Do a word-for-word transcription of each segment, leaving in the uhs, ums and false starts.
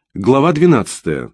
Глава двенадцатая.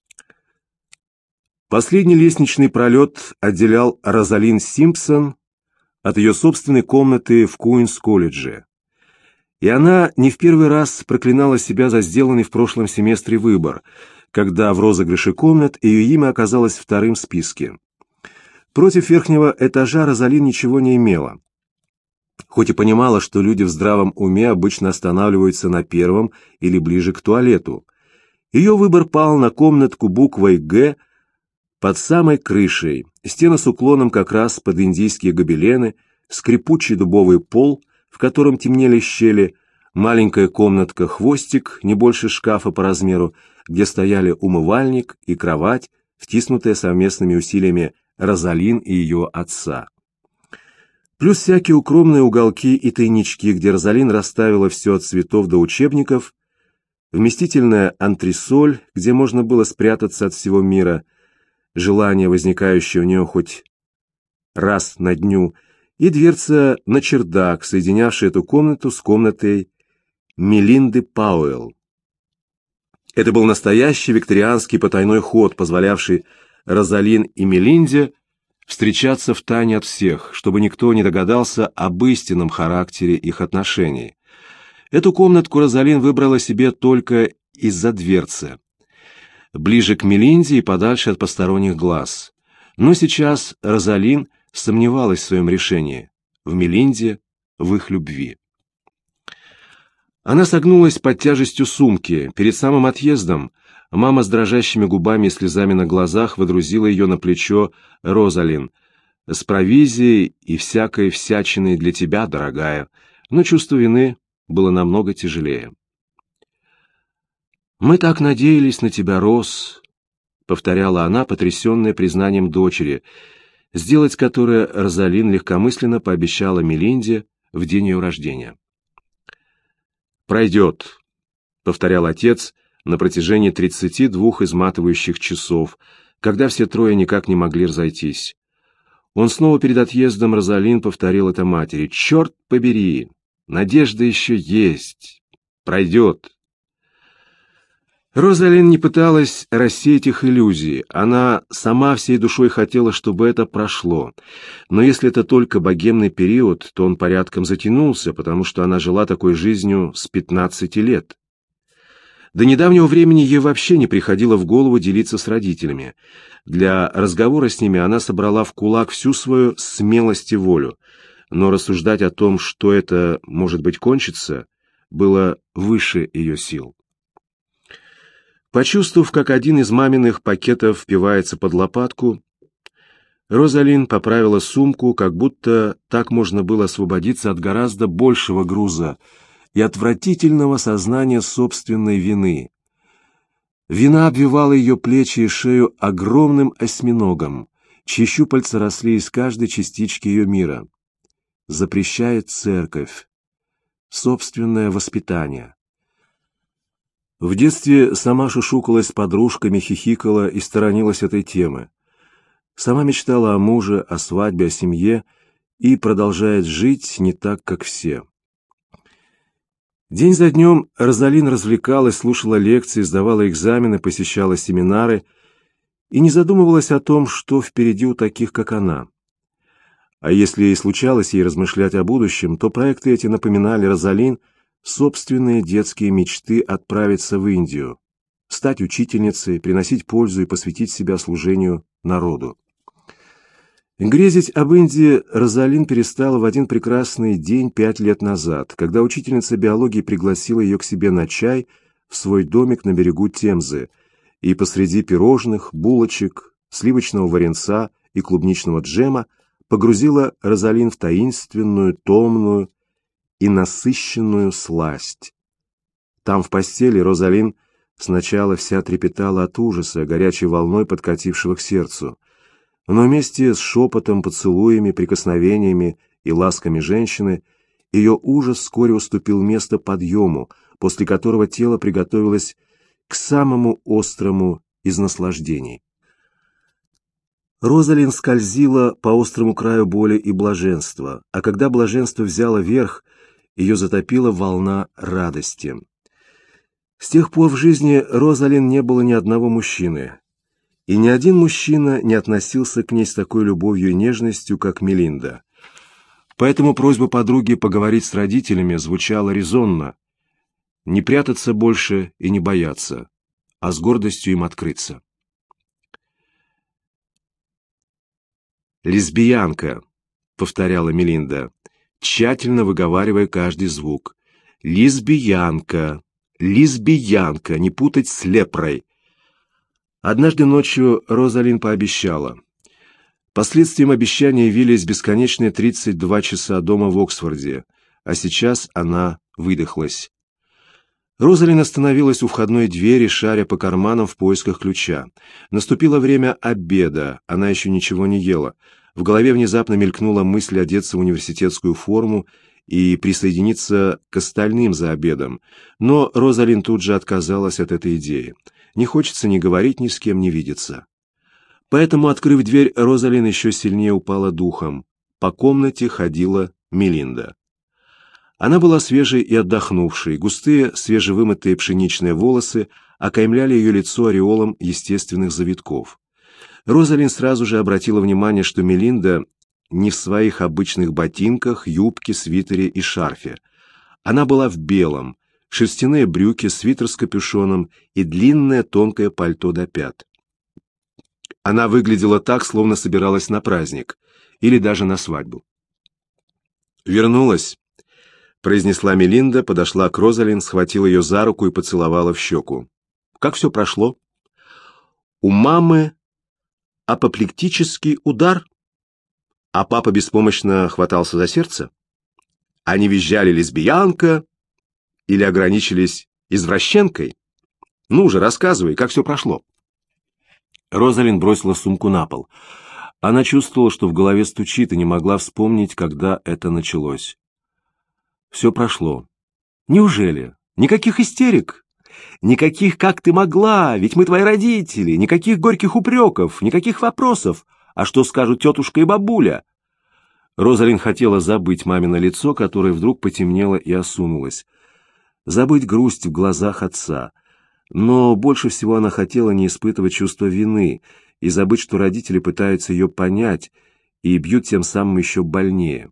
Последний лестничный пролет отделял Розалин Симпсон от ее собственной комнаты в Куинс-колледже. И она не в первый раз проклинала себя за сделанный в прошлом семестре выбор, когда в розыгрыше комнат ее имя оказалось вторым в списке. Против верхнего этажа Розалин ничего не имела, хоть и понимала, что люди в здравом уме обычно останавливаются на первом или ближе к туалету. Ее выбор пал на комнатку буквой «Г» под самой крышей, стены с уклоном как раз под индийские гобелены, скрипучий дубовый пол, в котором темнели щели, маленькая комнатка-хвостик, не больше шкафа по размеру, где стояли умывальник и кровать, втиснутая совместными усилиями Розалин и ее отца. Плюс всякие укромные уголки и тайнички, где Розалин расставила все от цветов до учебников, вместительная антресоль, где можно было спрятаться от всего мира, желание, возникающее у нее хоть раз на дню, и дверца на чердак, соединявшая эту комнату с комнатой Мелинды Пауэлл. Это был настоящий викторианский потайной ход, позволявший Розалин и Мелинде встречаться втайне от всех, чтобы никто не догадался об истинном характере их отношений. Эту комнатку Розалин выбрала себе только из-за дверцы, ближе к Мелинде и подальше от посторонних глаз. Но сейчас Розалин сомневалась в своем решении, в Мелинде, в их любви. Она согнулась под тяжестью сумки. Перед самым отъездом мама с дрожащими губами и слезами на глазах водрузила ее на плечо Розалин с провизией и всякой всячиной для тебя, дорогая, но чувство вины было намного тяжелее. «Мы так надеялись на тебя, Роз», — повторяла она, потрясенная признанием дочери, сделать которое Розалин легкомысленно пообещала Мелинде в день ее рождения. «Пройдет», — повторял отец на протяжении тридцати двух изматывающих часов, когда все трое никак не могли разойтись. Он снова перед отъездом Розалин повторил это матери. «Черт побери! Надежда еще есть. Пройдет». Розалин не пыталась рассеять их иллюзии. Она сама всей душой хотела, чтобы это прошло. Но если это только богемный период, то он порядком затянулся, потому что она жила такой жизнью с пятнадцати лет. До недавнего времени ей вообще не приходило в голову делиться с родителями. Для разговора с ними она собрала в кулак всю свою смелость и волю. Но рассуждать о том, что это, может быть, кончится, было выше ее сил. Почувствовав, как один из маминых пакетов впивается под лопатку, Розалин поправила сумку, как будто так можно было освободиться от гораздо большего груза и отвратительного сознания собственной вины. Вина обвивала ее плечи и шею огромным осьминогом, чьи щупальца росли из каждой частички ее мира. Запрещает церковь, собственное воспитание. В детстве сама шушукалась с подружками, хихикала и сторонилась этой темы. Сама мечтала о муже, о свадьбе, о семье и продолжает жить не так, как все. День за днем Розалин развлекалась, слушала лекции, сдавала экзамены, посещала семинары и не задумывалась о том, что впереди у таких, как она. А если и случалось ей размышлять о будущем, то проекты эти напоминали Розалин собственные детские мечты отправиться в Индию, стать учительницей, приносить пользу и посвятить себя служению народу. Грезить об Индии Розалин перестала в один прекрасный день пять лет назад, когда учительница биологии пригласила ее к себе на чай в свой домик на берегу Темзы, и посреди пирожных, булочек, сливочного варенца и клубничного джема погрузила Розалин в таинственную, томную и насыщенную сласть. Там в постели Розалин сначала вся трепетала от ужаса, горячей волной подкатившего к сердцу, но вместе с шепотом, поцелуями, прикосновениями и ласками женщины ее ужас вскоре уступил место подъему, после которого тело приготовилось к самому острому из наслаждений. Розалин скользила по острому краю боли и блаженства, а когда блаженство взяло верх, ее затопила волна радости. С тех пор в жизни Розалин не было ни одного мужчины, и ни один мужчина не относился к ней с такой любовью и нежностью, как Мелинда. Поэтому просьба подруги поговорить с родителями звучала резонно: не прятаться больше и не бояться, а с гордостью им открыться. «Лесбиянка», — повторяла Мелинда, тщательно выговаривая каждый звук. «Лесбиянка, лесбиянка, не путать с лепрой». Однажды ночью Розалин пообещала. Последствием обещания явились бесконечные тридцать два часа дома в Оксфорде, а сейчас она выдохлась. Розалин остановилась у входной двери, шаря по карманам в поисках ключа. Наступило время обеда, она еще ничего не ела. В голове внезапно мелькнула мысль одеться в университетскую форму и присоединиться к остальным за обедом. Но Розалин тут же отказалась от этой идеи. Не хочется ни говорить ни с кем, ни видеться. Поэтому, открыв дверь, Розалин еще сильнее упала духом. По комнате ходила Мелинда. Она была свежей и отдохнувшей, густые, свежевымытые пшеничные волосы окаймляли ее лицо ореолом естественных завитков. Розалин сразу же обратила внимание, что Мелинда не в своих обычных ботинках, юбке, свитере и шарфе. Она была в белом, шерстяные брюки, свитер с капюшоном и длинное тонкое пальто до пят. Она выглядела так, словно собиралась на праздник или даже на свадьбу. «Вернулась», — произнесла Мелинда, подошла к Розалин, схватила ее за руку и поцеловала в щеку. «Как все прошло?» «У мамы апоплектический удар, а папа беспомощно хватался за сердце? Они визжали лесбиянка или ограничились извращенкой? Ну же, рассказывай, как все прошло». Розалин бросила сумку на пол. Она чувствовала, что в голове стучит, и не могла вспомнить, когда это началось. Все прошло. Неужели? Никаких истерик? Никаких «как ты могла? Ведь мы твои родители!» Никаких горьких упреков, никаких вопросов. А что скажут тетушка и бабуля? Розалин хотела забыть мамино лицо, которое вдруг потемнело и осунулось. Забыть грусть в глазах отца. Но больше всего она хотела не испытывать чувство вины и забыть, что родители пытаются ее понять и бьют тем самым еще больнее.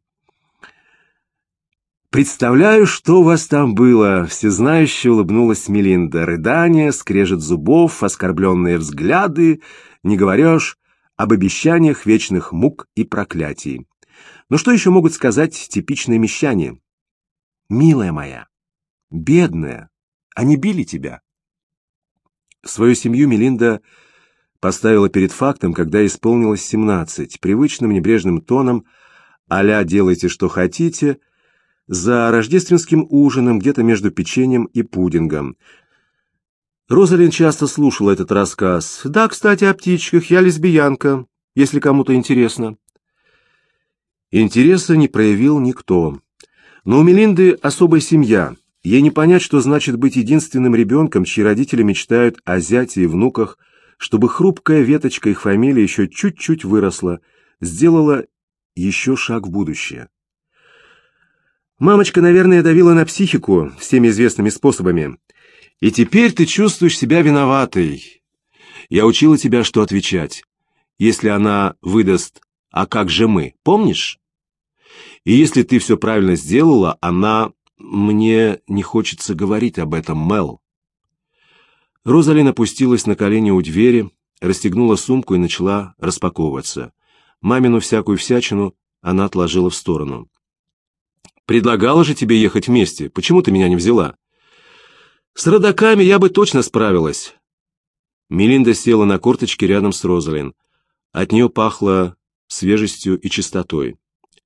«Представляю, что у вас там было!» — всезнающе улыбнулась Мелинда. «Рыдания, скрежет зубов, оскорбленные взгляды, не говоришь об обещаниях вечных мук и проклятий. Но что еще могут сказать типичные мещане? Милая моя, бедная, они били тебя». Свою семью Мелинда поставила перед фактом, когда исполнилось семнадцать, привычным небрежным тоном а-ля «делайте, что хотите», за рождественским ужином где-то между печеньем и пудингом. Розалин часто слушала этот рассказ. «Да, кстати, о птичках, я лесбиянка, если кому-то интересно». Интереса не проявил никто. Но у Мелинды особая семья. Ей не понять, что значит быть единственным ребенком, чьи родители мечтают о зяте и внуках, чтобы хрупкая веточка их фамилии еще чуть-чуть выросла, сделала еще шаг в будущее. Мамочка, наверное, давила на психику всеми известными способами. И теперь ты чувствуешь себя виноватой. Я учила тебя, что отвечать, если она выдаст «а как же мы», помнишь? И если ты все правильно сделала, она... Мне не хочется говорить об этом, Мел. Розалин опустилась на колени у двери, расстегнула сумку и начала распаковываться. Мамину всякую всячину она отложила в сторону. «Предлагала же тебе ехать вместе. Почему ты меня не взяла?» «С родаками я бы точно справилась». Мелинда села на корточки рядом с Розалин. От нее пахло свежестью и чистотой.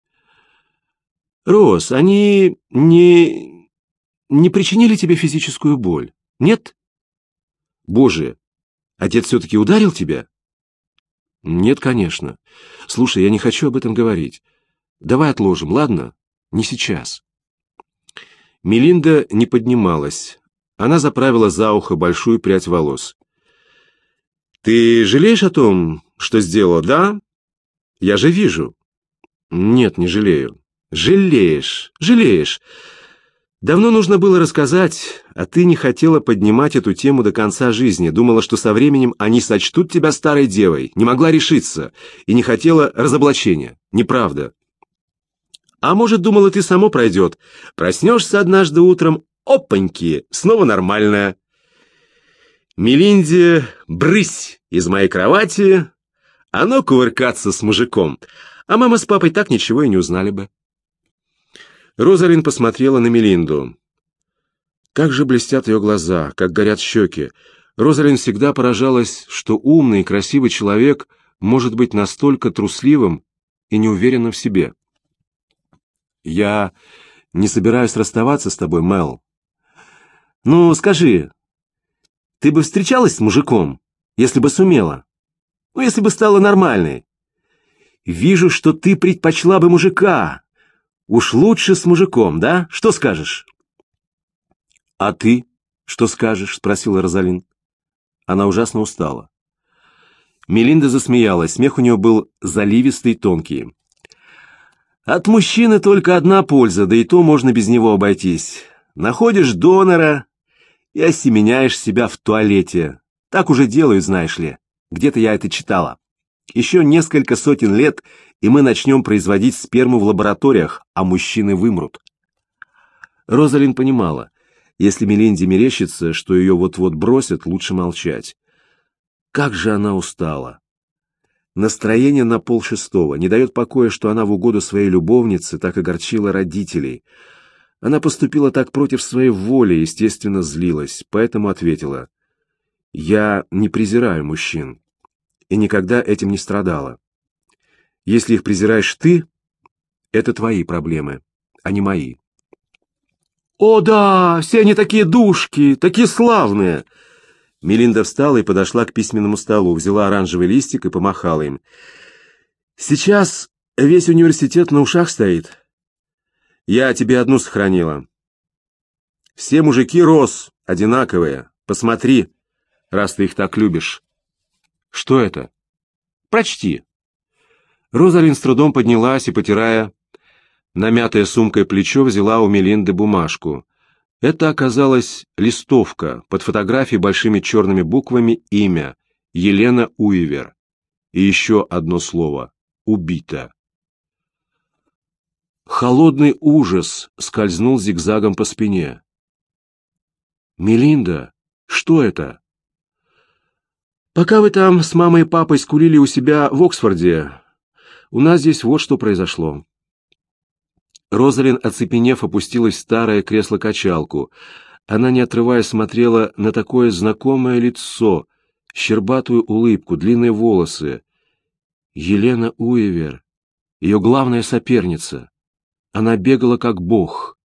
«Роз, они не... не причинили тебе физическую боль? Нет?» «Боже, отец все-таки ударил тебя?» «Нет, конечно. Слушай, я не хочу об этом говорить. Давай отложим, ладно? Не сейчас». Мелинда не поднималась. Она заправила за ухо большую прядь волос. «Ты жалеешь о том, что сделала, да? Я же вижу». «Нет, не жалею». «Жалеешь, жалеешь. Давно нужно было рассказать, а ты не хотела поднимать эту тему до конца жизни, думала, что со временем они сочтут тебя старой девой, не могла решиться и не хотела разоблачения. Неправда. А может, думала, ты само пройдет. Проснешься однажды утром, опаньки, снова нормальная. Мелинде, брысь из моей кровати, а ну кувыркаться с мужиком. А мама с папой так ничего и не узнали бы. Розалин посмотрела на Мелинду. Как же блестят ее глаза, как горят щеки. Розалин всегда поражалась, что умный и красивый человек может быть настолько трусливым и неуверенным в себе. «Я не собираюсь расставаться с тобой, Мел. Ну, скажи, ты бы встречалась с мужиком, если бы сумела? Ну, если бы стала нормальной? Вижу, что ты предпочла бы мужика. Уж лучше с мужиком, да? Что скажешь?» «А ты что скажешь?» — спросила Розалин. Она ужасно устала. Мелинда засмеялась, смех у нее был заливистый, тонкий. «От мужчины только одна польза, да и то можно без него обойтись. Находишь донора и осеменяешь себя в туалете. Так уже делают, знаешь ли. Где-то я это читала. Еще несколько сотен лет, и мы начнем производить сперму в лабораториях, а мужчины вымрут». Розалин понимала, если Мелинде мерещится, что ее вот-вот бросят, лучше молчать. Как же она устала. Настроение на полшестого, не дает покоя, что она в угоду своей любовнице так огорчила родителей. Она поступила так против своей воли, естественно, злилась, поэтому ответила: «Я не презираю мужчин и никогда этим не страдала. Если их презираешь ты, это твои проблемы, а не мои». «О да, все они такие душки, такие славные!» Мелинда встала и подошла к письменному столу, взяла оранжевый листик и помахала им. «Сейчас весь университет на ушах стоит. Я тебе одну сохранила. Все мужики Рос одинаковые. Посмотри, раз ты их так любишь». «Что это?» «Прочти». Розалин с трудом поднялась и, потирая намятая сумкой плечо, взяла у Мелинды бумажку. Это оказалась листовка, под фотографией большими черными буквами имя Елена Уивер и еще одно слово «убита». Холодный ужас скользнул зигзагом по спине. «Мелинда, что это?» «Пока вы там с мамой и папой скулили у себя в Оксфорде, у нас здесь вот что произошло». Розалин, оцепенев, опустилась в старое кресло-качалку. Она, не отрываясь, смотрела на такое знакомое лицо, щербатую улыбку, длинные волосы. Елена Уивер, ее главная соперница. Она бегала как бог.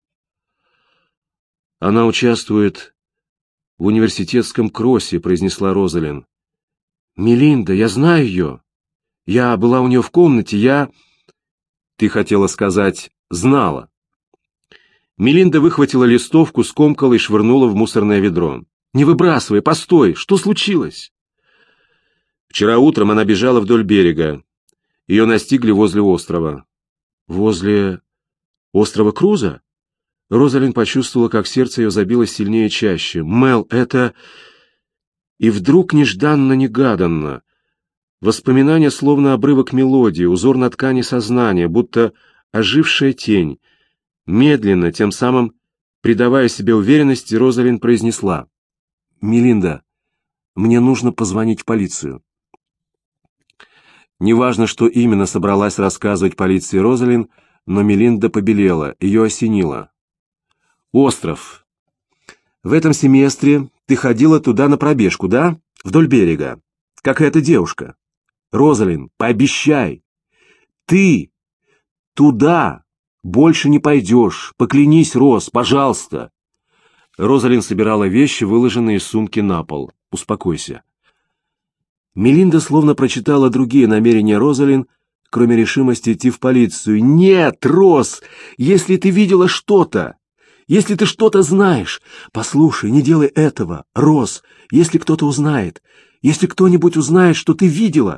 «Она участвует в университетском кроссе», — произнесла Розалин. «Мелинда, я знаю ее. Я была у нее в комнате, я...» «Ты хотела сказать, знала». Мелинда выхватила листовку, скомкала и швырнула в мусорное ведро. «Не выбрасывай, постой, что случилось?» Вчера утром она бежала вдоль берега. Ее настигли возле острова. «Возле острова Круза?» Розалин почувствовала, как сердце ее забилось сильнее и чаще. «Мел, это...» И вдруг нежданно-негаданно. Воспоминания словно обрывок мелодии, узор на ткани сознания, будто ожившая тень. Медленно, тем самым придавая себе уверенности, Розалин произнесла: «Мелинда, мне нужно позвонить в полицию». Неважно, что именно собралась рассказывать полиции Розалин, но Мелинда побелела, ее осенило. «Остров. В этом семестре ты ходила туда на пробежку, да? Вдоль берега. Как эта девушка. Розалин, пообещай. Ты туда больше не пойдешь. Поклянись, Роз, пожалуйста». Розалин собирала вещи, выложенные из сумки, на пол. «Успокойся». Мелинда словно прочитала другие намерения Розалин, кроме решимости идти в полицию. «Нет, Роз, если ты видела что-то, если ты что-то знаешь, послушай, не делай этого, Роз, если кто-то узнает, если кто-нибудь узнает, что ты видела,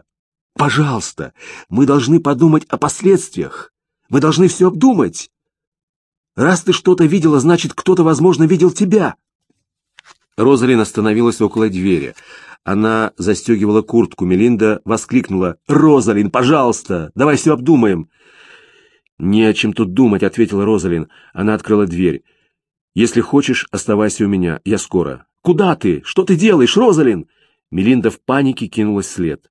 пожалуйста, мы должны подумать о последствиях, мы должны все обдумать». Раз ты что-то видела, значит, кто-то, возможно, видел тебя. Розалин остановилась около двери. Она застегивала куртку. Мелинда воскликнула: «Розалин, пожалуйста, давай все обдумаем». «Не о чем тут думать», — ответила Розалин. Она открыла дверь. «Если хочешь, оставайся у меня. Я скоро». «Куда ты? Что ты делаешь, Розалин?» Мелинда в панике кинулась вслед.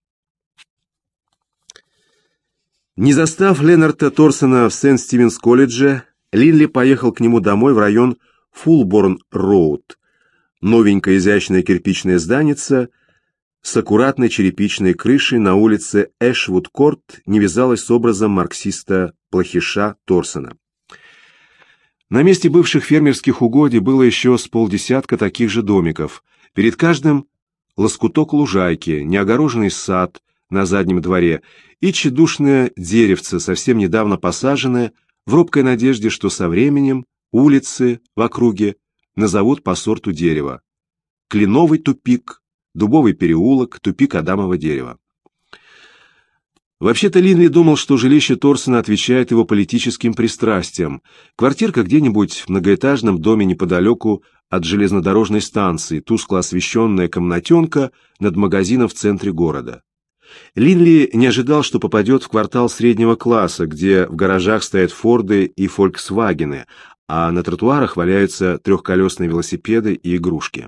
Не застав Ленарта Торсона в Сент-Стивенс-колледже, Линли поехал к нему домой в район Фулборн-Роуд. Новенькая изящная кирпичная зданица с аккуратной черепичной крышей на улице Эшвуд-Корт не вязалась с образом марксиста-плохиша Торсона. На месте бывших фермерских угодий было еще с полдесятка таких же домиков. Перед каждым лоскуток лужайки, неогороженный сад на заднем дворе и тщедушное деревце, совсем недавно посаженное, в робкой надежде, что со временем улицы в округе назовут по сорту дерева. Кленовый тупик, Дубовый переулок, тупик Адамова дерева. Вообще-то Линли думал, что жилище Торсона отвечает его политическим пристрастиям. Квартирка где-нибудь в многоэтажном доме неподалеку от железнодорожной станции, тускло освещенная комнатенка над магазином в центре города. Линли не ожидал, что попадет в квартал среднего класса, где в гаражах стоят Форды и Фольксвагены, а на тротуарах валяются трехколесные велосипеды и игрушки.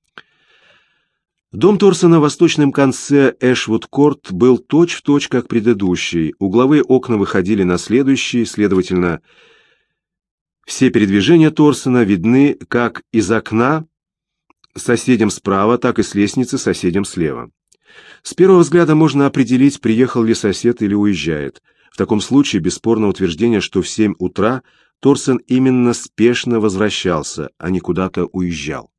Дом Торсона в восточном конце Эшвуд-Корт был точь-в-точь как предыдущий. Угловые окна выходили на следующий, следовательно, все передвижения Торсона видны как из окна соседям справа, так и с лестницы соседям слева. С первого взгляда можно определить, приехал ли сосед или уезжает. В таком случае бесспорно утверждение, что в семь утра Торсон именно спешно возвращался, а не куда-то уезжал.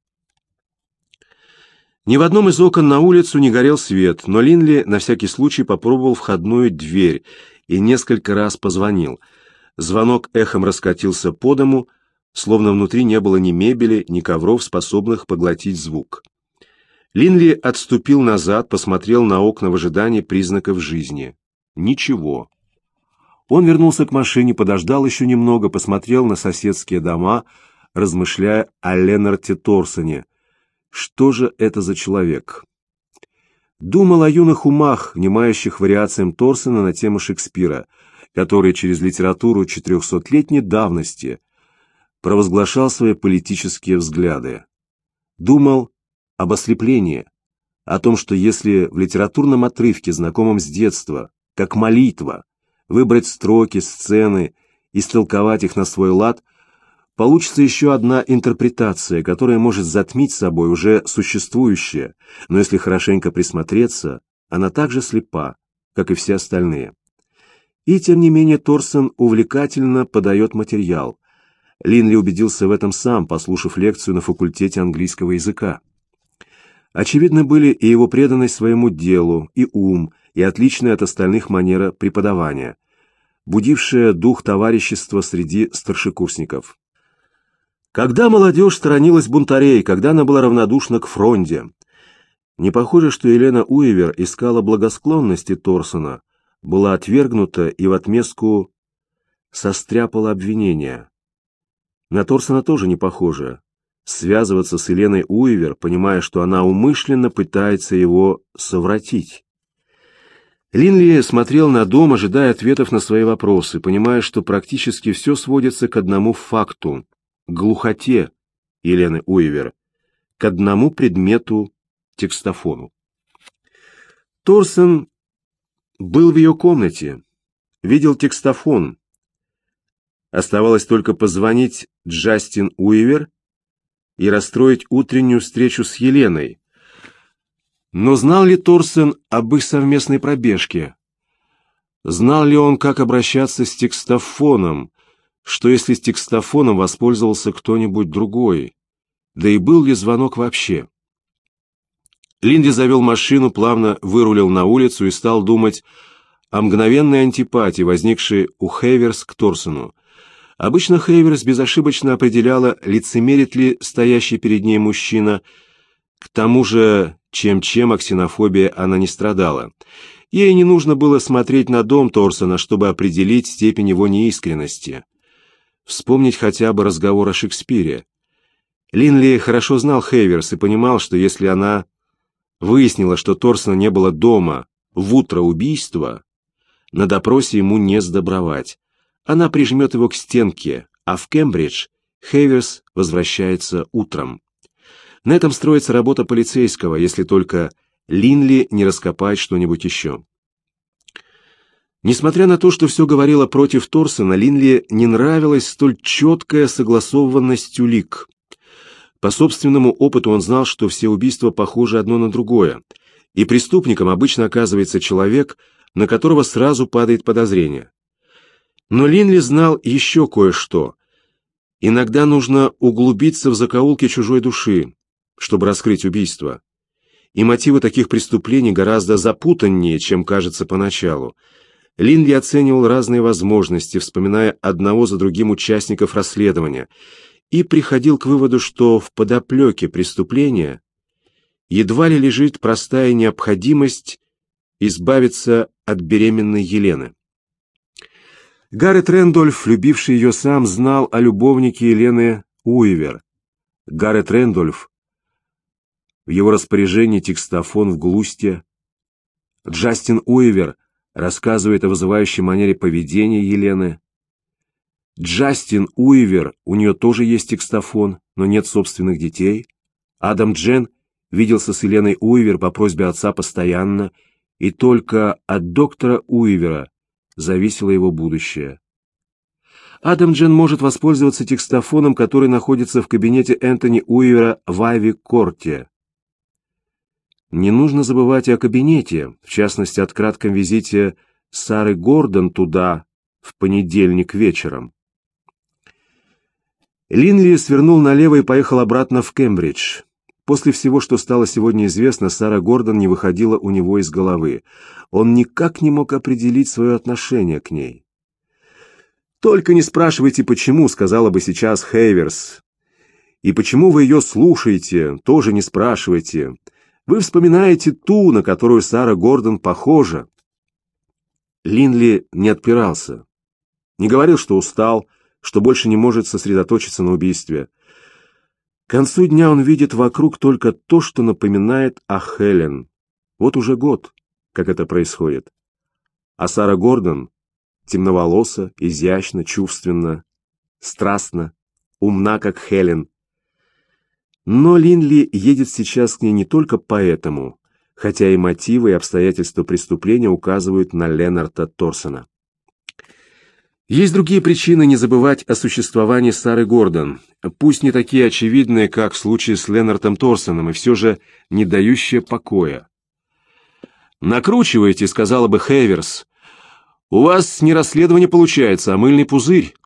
Ни в одном из окон на улицу не горел свет, но Линли на всякий случай попробовал входную дверь и несколько раз позвонил. Звонок эхом раскатился по дому, словно внутри не было ни мебели, ни ковров, способных поглотить звук. Линли отступил назад, посмотрел на окна в ожидании признаков жизни. Ничего. Он вернулся к машине, подождал еще немного, посмотрел на соседские дома, размышляя о Ленарте Торсоне. Что же это за человек? Думал о юных умах, внимающих вариациям Торсона на тему Шекспира, который через литературу четырехсотлетней давности провозглашал свои политические взгляды. Думал об ослеплении, о том, что если в литературном отрывке, знакомом с детства, как молитва, выбрать строки, сцены, истолковать их на свой лад, получится еще одна интерпретация, которая может затмить собой уже существующее, но если хорошенько присмотреться, она так же слепа, как и все остальные. И тем не менее Торсон увлекательно подает материал. Линли убедился в этом сам, послушав лекцию на факультете английского языка. Очевидны были и его преданность своему делу, и ум, и отличная от остальных манера преподавания, будившая дух товарищества среди старшекурсников. Когда молодежь сторонилась бунтарей, когда она была равнодушна к фронде. Не похоже, что Елена Уивер искала благосклонности Торсона, была отвергнута и в отместку состряпала обвинения. На Торсона тоже не похоже. Связываться с Еленой Уивер, понимая, что она умышленно пытается его совратить. Линли смотрел на дом, ожидая ответов на свои вопросы, понимая, что практически все сводится к одному факту — глухоте Елены Уивер, к одному предмету — текстофону. Торсон был в ее комнате, видел текстофон. Оставалось только позвонить Джастин Уивер и расстроить утреннюю встречу с Еленой. Но знал ли Торсон об их совместной пробежке? Знал ли он, как обращаться с текстофоном? Что если с текстофоном воспользовался кто-нибудь другой? Да и был ли звонок вообще? Линли завел машину, плавно вырулил на улицу и стал думать о мгновенной антипатии, возникшей у Хейверс к Торсону. Обычно Хейверс безошибочно определяла, лицемерит ли стоящий перед ней мужчина. К тому же, чем-чем, а ксенофобия она не страдала. Ей не нужно было смотреть на дом Торсона, чтобы определить степень его неискренности. В Вспомнить хотя бы разговор о Шекспире. Линли хорошо знал Хейверс и понимал, что если она выяснила, что Торсона не было дома в утро убийства, на допросе ему не сдобровать. Она прижмет его к стенке, а в Кембридж Хейверс возвращается утром. На этом строится работа полицейского, если только Линли не раскопает что-нибудь еще. Несмотря на то, что все говорило против Торсона, Линли не нравилась столь четкая согласованность улик. По собственному опыту он знал, что все убийства похожи одно на другое, и преступником обычно оказывается человек, на которого сразу падает подозрение. Но Линли знал еще кое-что. Иногда нужно углубиться в закоулки чужой души, чтобы раскрыть убийство. И мотивы таких преступлений гораздо запутаннее, чем кажется поначалу. Линли оценивал разные возможности, вспоминая одного за другим участников расследования, и приходил к выводу, что в подоплеке преступления едва ли лежит простая необходимость избавиться от беременной Елены. Гаррет Рэндольф, любивший ее сам, знал о любовнике Елены Уивер. Гаррет Рэндольф, в его распоряжении текстофон в Глусте. Джастин Уивер рассказывает о вызывающей манере поведения Елены. Джастин Уивер, у нее тоже есть текстофон, но нет собственных детей. Адам Джен виделся с Еленой Уивер по просьбе отца постоянно, и только от доктора Уивера зависело его будущее. Адам Джен может воспользоваться текстофоном, который находится в кабинете Энтони Уивера в Айви-Корте. Не нужно забывать и о кабинете, в частности, о кратком визите Сары Гордон туда в понедельник вечером. Линли свернул налево и поехал обратно в Кембридж. После всего, что стало сегодня известно, Сара Гордон не выходила у него из головы. Он никак не мог определить свое отношение к ней. «Только не спрашивайте, почему», — сказала бы сейчас Хейверс. «И почему вы ее слушаете, тоже не спрашивайте. Вы вспоминаете ту, на которую Сара Гордон похожа». Линли не отпирался. Не говорил, что устал, что больше не может сосредоточиться на убийстве. К концу дня он видит вокруг только то, что напоминает о Хелен. Вот уже год, как это происходит. А Сара Гордон темноволоса, изящна, чувственна, страстна, умна, как Хелен. Но Линли едет сейчас к ней не только поэтому, хотя и мотивы и обстоятельства преступления указывают на Ленарда Торсона. Есть другие причины не забывать о существовании Сары Гордон, пусть не такие очевидные, как в случае с Ленардом Торсоном, и все же не дающие покоя. «Накручиваете», — сказала бы Хейверс. «У вас не расследование получается, а мыльный пузырь.